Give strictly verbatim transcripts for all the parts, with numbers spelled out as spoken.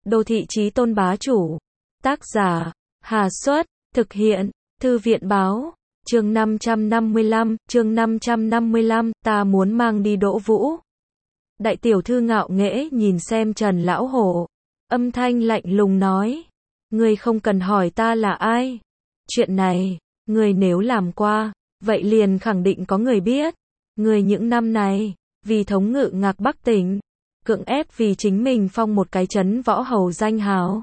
Đô thị chí tôn bá chủ. Tác giả, Hà Xuất, thực hiện, Thư viện báo. Chương năm trăm năm mươi lăm, chương năm trăm năm mươi lăm, ta muốn mang đi Đỗ Vũ. Đại tiểu thư ngạo nghễ nhìn xem Trần Lão Hổ, âm thanh lạnh lùng nói, ngươi không cần hỏi ta là ai. Chuyện này, ngươi nếu làm qua, vậy liền khẳng định có người biết. Ngươi những năm này, vì thống ngự Ngạc Bắc tỉnh, cưỡng ép vì chính mình phong một cái trấn võ hầu danh hào.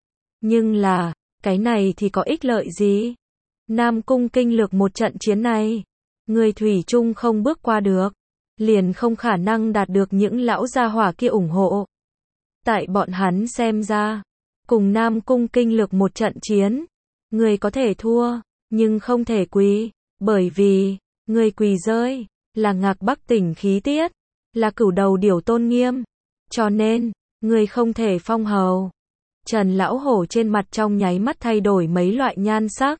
Nhưng là, cái này thì có ích lợi gì? Nam Cung kinh lược một trận chiến này, người thủy chung không bước qua được, liền không khả năng đạt được những lão gia hỏa kia ủng hộ. Tại bọn hắn xem ra, cùng Nam Cung kinh lược một trận chiến, người có thể thua, nhưng không thể quỳ, bởi vì, người quỳ rơi, là Ngạc Bắc tỉnh khí tiết, là cửu đầu điểu tôn nghiêm, cho nên, người không thể phong hầu. Trần Lão Hổ trên mặt trong nháy mắt thay đổi mấy loại nhan sắc.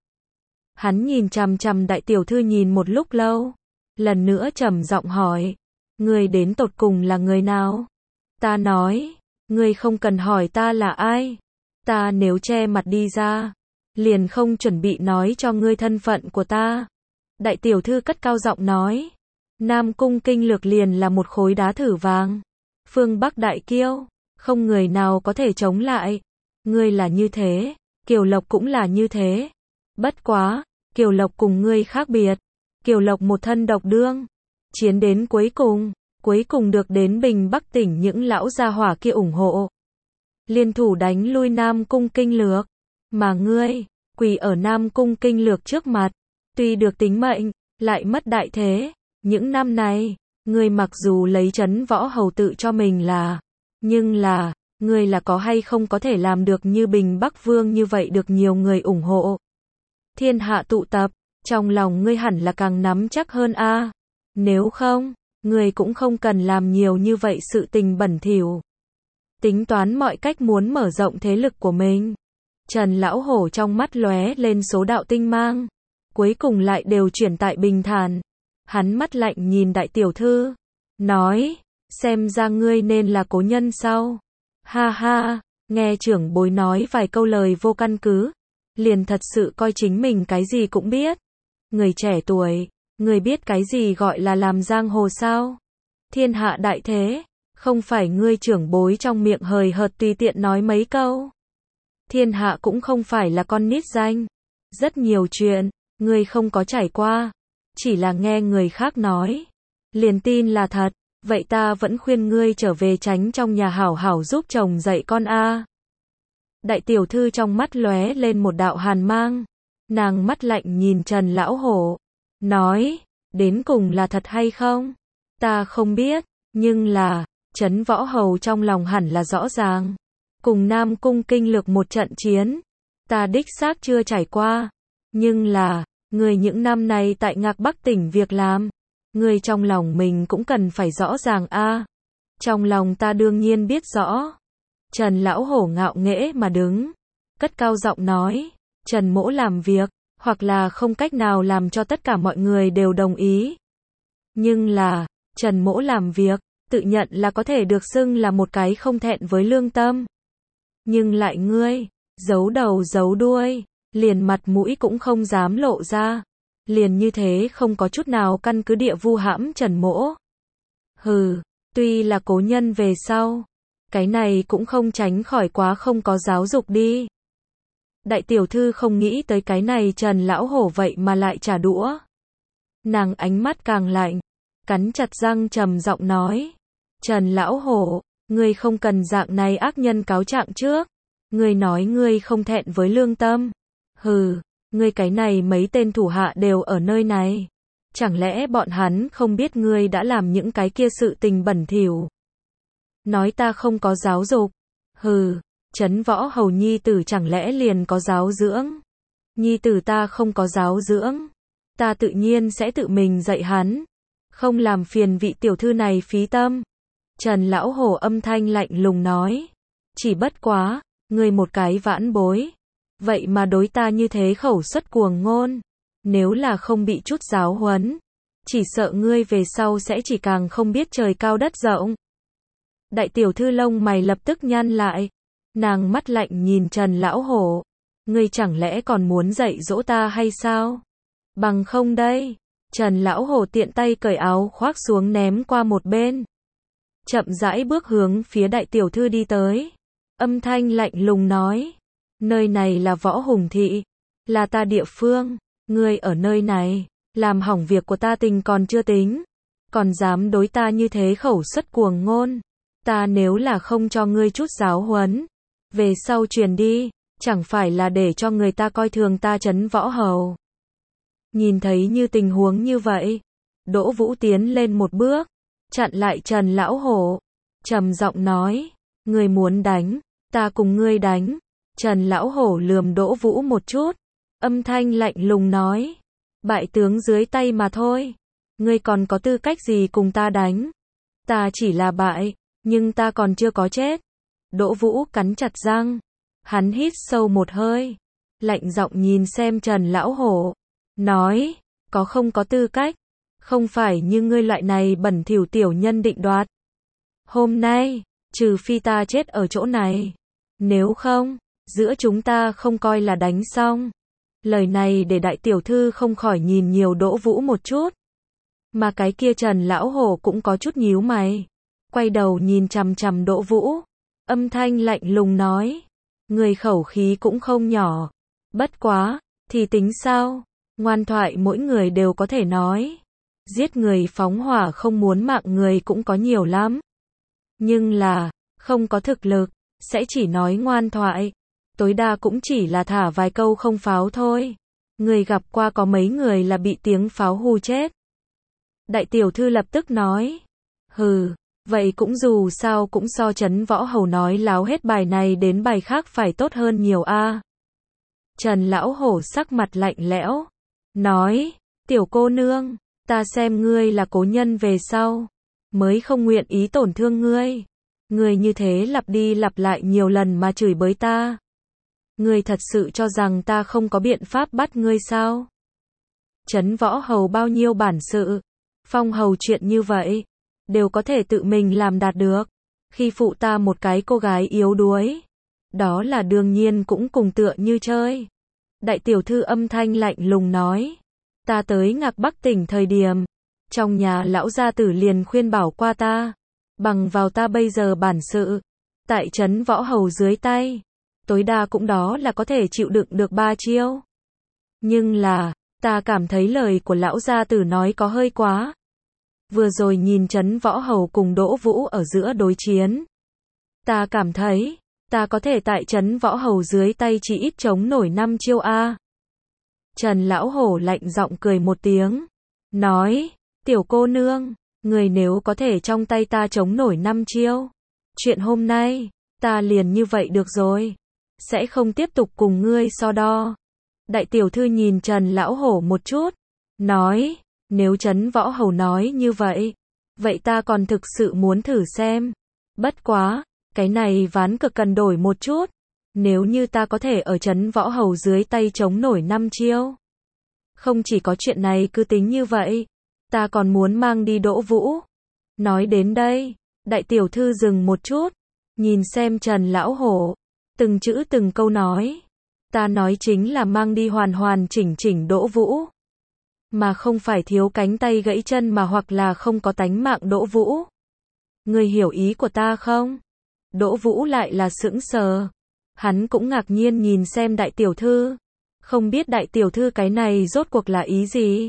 Hắn nhìn chằm chằm đại tiểu thư nhìn một lúc lâu, lần nữa trầm giọng hỏi, người đến tột cùng là người nào? Ta nói, người không cần hỏi ta là ai, ta nếu che mặt đi ra, liền không chuẩn bị nói cho ngươi thân phận của ta. Đại tiểu thư cất cao giọng nói, Nam Cung kinh lược liền là một khối đá thử vàng, phương Bắc đại kiêu, không người nào có thể chống lại. Ngươi là như thế, Kiều Lộc cũng là như thế. Bất quá, Kiều Lộc cùng ngươi khác biệt. Kiều Lộc một thân độc đương, chiến đến cuối cùng, cuối cùng được đến Bình Bắc tỉnh những lão gia hỏa kia ủng hộ. Liên thủ đánh lui Nam Cung kinh lược, mà ngươi, quỳ ở Nam Cung kinh lược trước mặt, tuy được tính mệnh, lại mất đại thế. Những năm này, ngươi mặc dù lấy trấn võ hầu tự cho mình là, nhưng là, ngươi là có hay không có thể làm được như Bình Bắc Vương như vậy được nhiều người ủng hộ. Thiên hạ tụ tập, trong lòng ngươi hẳn là càng nắm chắc hơn a. À. Nếu không, ngươi cũng không cần làm nhiều như vậy sự tình bẩn thỉu. Tính toán mọi cách muốn mở rộng thế lực của mình. Trần Lão Hổ trong mắt lóe lên số đạo tinh mang, cuối cùng lại đều chuyển tại bình thản. Hắn mắt lạnh nhìn đại tiểu thư, nói, xem ra ngươi nên là cố nhân sao? Ha ha, nghe trưởng bối nói vài câu lời vô căn cứ, liền thật sự coi chính mình cái gì cũng biết. Người trẻ tuổi, người biết cái gì gọi là làm giang hồ sao? Thiên hạ đại thế, không phải ngươi trưởng bối trong miệng hời hợt tùy tiện nói mấy câu. Thiên hạ cũng không phải là con nít danh. Rất nhiều chuyện, ngươi không có trải qua, chỉ là nghe người khác nói, liền tin là thật. Vậy ta vẫn khuyên ngươi trở về tránh trong nhà hảo hảo giúp chồng dạy con a. Đại tiểu thư trong mắt lóe lên một đạo hàn mang, nàng mắt lạnh nhìn Trần Lão Hổ, nói, đến cùng là thật hay không? Ta không biết, nhưng là, trấn võ hầu trong lòng hẳn là rõ ràng. Cùng Nam Cung kinh lược một trận chiến, ta đích xác chưa trải qua, nhưng là, người những năm này tại Ngạc Bắc tỉnh việc làm, ngươi trong lòng mình cũng cần phải rõ ràng a. À. Trong lòng ta đương nhiên biết rõ. Trần Lão Hổ ngạo nghễ mà đứng, cất cao giọng nói, Trần mỗ làm việc, hoặc là không cách nào làm cho tất cả mọi người đều đồng ý. Nhưng là, Trần mỗ làm việc, tự nhận là có thể được xưng là một cái không thẹn với lương tâm. Nhưng lại ngươi, giấu đầu giấu đuôi, liền mặt mũi cũng không dám lộ ra. Liền như thế không có chút nào căn cứ địa vu hãm Trần mỗ. Hừ, tuy là cố nhân về sau, cái này cũng không tránh khỏi quá không có giáo dục đi. Đại tiểu thư không nghĩ tới cái này Trần Lão Hổ vậy mà lại trả đũa. Nàng ánh mắt càng lạnh, cắn chặt răng trầm giọng nói, Trần Lão Hổ, ngươi không cần dạng này ác nhân cáo trạng trước. Ngươi nói ngươi không thẹn với lương tâm. Hừ. Ngươi cái này mấy tên thủ hạ đều ở nơi này. Chẳng lẽ bọn hắn không biết ngươi đã làm những cái kia sự tình bẩn thỉu? Nói ta không có giáo dục. Hừ, trấn võ hầu nhi tử chẳng lẽ liền có giáo dưỡng? Nhi tử ta không có giáo dưỡng. Ta tự nhiên sẽ tự mình dạy hắn. Không làm phiền vị tiểu thư này phí tâm. Trần Lão Hổ âm thanh lạnh lùng nói. Chỉ bất quá, ngươi một cái vãn bối. Vậy mà đối ta như thế khẩu xuất cuồng ngôn, nếu là không bị chút giáo huấn, chỉ sợ ngươi về sau sẽ chỉ càng không biết trời cao đất rộng. Đại tiểu thư lông mày lập tức nhăn lại, Nàng mắt lạnh nhìn Trần Lão Hổ. Ngươi chẳng lẽ còn muốn dạy dỗ ta hay sao? Bằng không đây. Trần Lão Hổ tiện tay cởi áo khoác xuống ném qua một bên. Chậm rãi bước hướng phía đại tiểu thư đi tới. Âm thanh lạnh lùng nói. Nơi này là Võ Hùng Thị. Là ta địa phương. Ngươi ở nơi này. Làm hỏng việc của ta tình còn chưa tính. Còn dám đối ta như thế khẩu xuất cuồng ngôn. Ta nếu là không cho ngươi chút giáo huấn. Về sau truyền đi. Chẳng phải là để cho người ta coi thường ta Trấn Võ Hầu. Nhìn thấy như tình huống như vậy. Đỗ Vũ tiến lên một bước. Chặn lại Trần Lão Hổ. Trầm giọng nói. Ngươi muốn đánh. Ta cùng ngươi đánh. Trần Lão Hổ lườm Đỗ Vũ một chút. Âm thanh lạnh lùng nói. Bại tướng dưới tay mà thôi. Ngươi còn có tư cách gì cùng ta đánh? Ta chỉ là bại. Nhưng ta còn chưa có chết. Đỗ Vũ cắn chặt răng. Hắn hít sâu một hơi. Lạnh giọng nhìn xem Trần Lão Hổ. Nói. Có không có tư cách. Không phải như ngươi loại này bẩn thỉu tiểu nhân định đoạt. Hôm nay. Trừ phi ta chết ở chỗ này. Nếu không. Giữa chúng ta không coi là đánh xong. Lời này để đại tiểu thư không khỏi nhìn nhiều Đỗ Vũ một chút. Mà cái kia Trần Lão Hổ cũng có chút nhíu mày. Quay đầu nhìn chằm chằm Đỗ Vũ. Âm thanh lạnh lùng nói. Người khẩu khí cũng không nhỏ. Bất quá. Thì tính sao? Ngoan thoại mỗi người đều có thể nói. Giết người phóng hỏa không muốn mạng người cũng có nhiều lắm. Nhưng là. Không có thực lực. Sẽ chỉ nói ngoan thoại. Tối đa cũng chỉ là thả vài câu không pháo thôi. Người gặp qua có mấy người là bị tiếng pháo hù chết. Đại tiểu thư lập tức nói. Hừ, vậy cũng dù sao cũng so Trấn Võ Hầu nói láo hết bài này đến bài khác phải tốt hơn nhiều a. Trần Lão Hổ sắc mặt lạnh lẽo. Nói, tiểu cô nương, ta xem ngươi là cố nhân về sau. Mới không nguyện ý tổn thương ngươi. Ngươi như thế lặp đi lặp lại nhiều lần mà chửi bới ta. Ngươi thật sự cho rằng ta không có biện pháp bắt ngươi sao? Trấn Võ Hầu bao nhiêu bản sự, phong hầu chuyện như vậy, đều có thể tự mình làm đạt được. Khi phụ ta một cái cô gái yếu đuối, đó là đương nhiên cũng cùng tựa như chơi. Đại tiểu thư âm thanh lạnh lùng nói. Ta tới Ngạc Bắc tỉnh thời điểm, trong nhà lão gia tử liền khuyên bảo qua ta. Bằng vào ta bây giờ bản sự, tại Trấn Võ Hầu dưới tay. Tối đa cũng đó là có thể chịu đựng được ba chiêu. Nhưng là, ta cảm thấy lời của lão gia tử nói có hơi quá. Vừa rồi nhìn Trấn Võ Hầu cùng Đỗ Vũ ở giữa đối chiến. Ta cảm thấy, ta có thể tại Trấn Võ Hầu dưới tay chỉ ít chống nổi năm chiêu a. Trần Lão Hổ lạnh giọng cười một tiếng. Nói, tiểu cô nương, người nếu có thể trong tay ta chống nổi năm chiêu. Chuyện hôm nay, ta liền như vậy được rồi. Sẽ không tiếp tục cùng ngươi so đo. Đại tiểu thư nhìn Trần Lão Hổ một chút. Nói, nếu Trấn Võ Hầu nói như vậy, vậy ta còn thực sự muốn thử xem. Bất quá, cái này ván cực cần đổi một chút. Nếu như ta có thể ở Trấn Võ Hầu dưới tay chống nổi năm chiêu. Không chỉ có chuyện này cứ tính như vậy. Ta còn muốn mang đi Đỗ Vũ. Nói đến đây, đại tiểu thư dừng một chút. Nhìn xem Trần Lão Hổ. Từng chữ từng câu nói. Ta nói chính là mang đi hoàn hoàn chỉnh chỉnh Đỗ Vũ. Mà không phải thiếu cánh tay gãy chân mà hoặc là không có tánh mạng Đỗ Vũ. Người hiểu ý của ta không? Đỗ Vũ lại là sững sờ. Hắn cũng ngạc nhiên nhìn xem đại tiểu thư. Không biết đại tiểu thư cái này rốt cuộc là ý gì?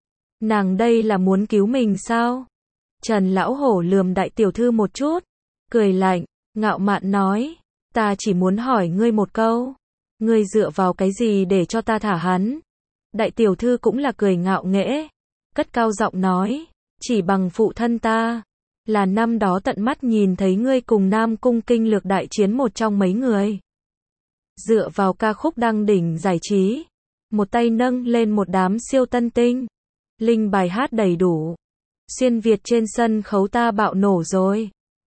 Nàng đây là muốn cứu mình sao? Trần Lão Hổ lườm đại tiểu thư một chút. Cười lạnh, ngạo mạn nói. Ta chỉ muốn hỏi ngươi một câu. Ngươi dựa vào cái gì để cho ta thả hắn? Đại tiểu thư cũng là cười ngạo nghễ. Cất cao giọng nói. Chỉ bằng phụ thân ta. Là năm đó tận mắt nhìn thấy ngươi cùng Nam Cung Kinh Lược đại chiến một trong mấy người. Dựa vào ca khúc đăng đỉnh giải trí. Một tay nâng lên một đám siêu tân tinh. Linh bài hát đầy đủ. Xuyên Việt trên sân khấu ta bạo nổ rồi.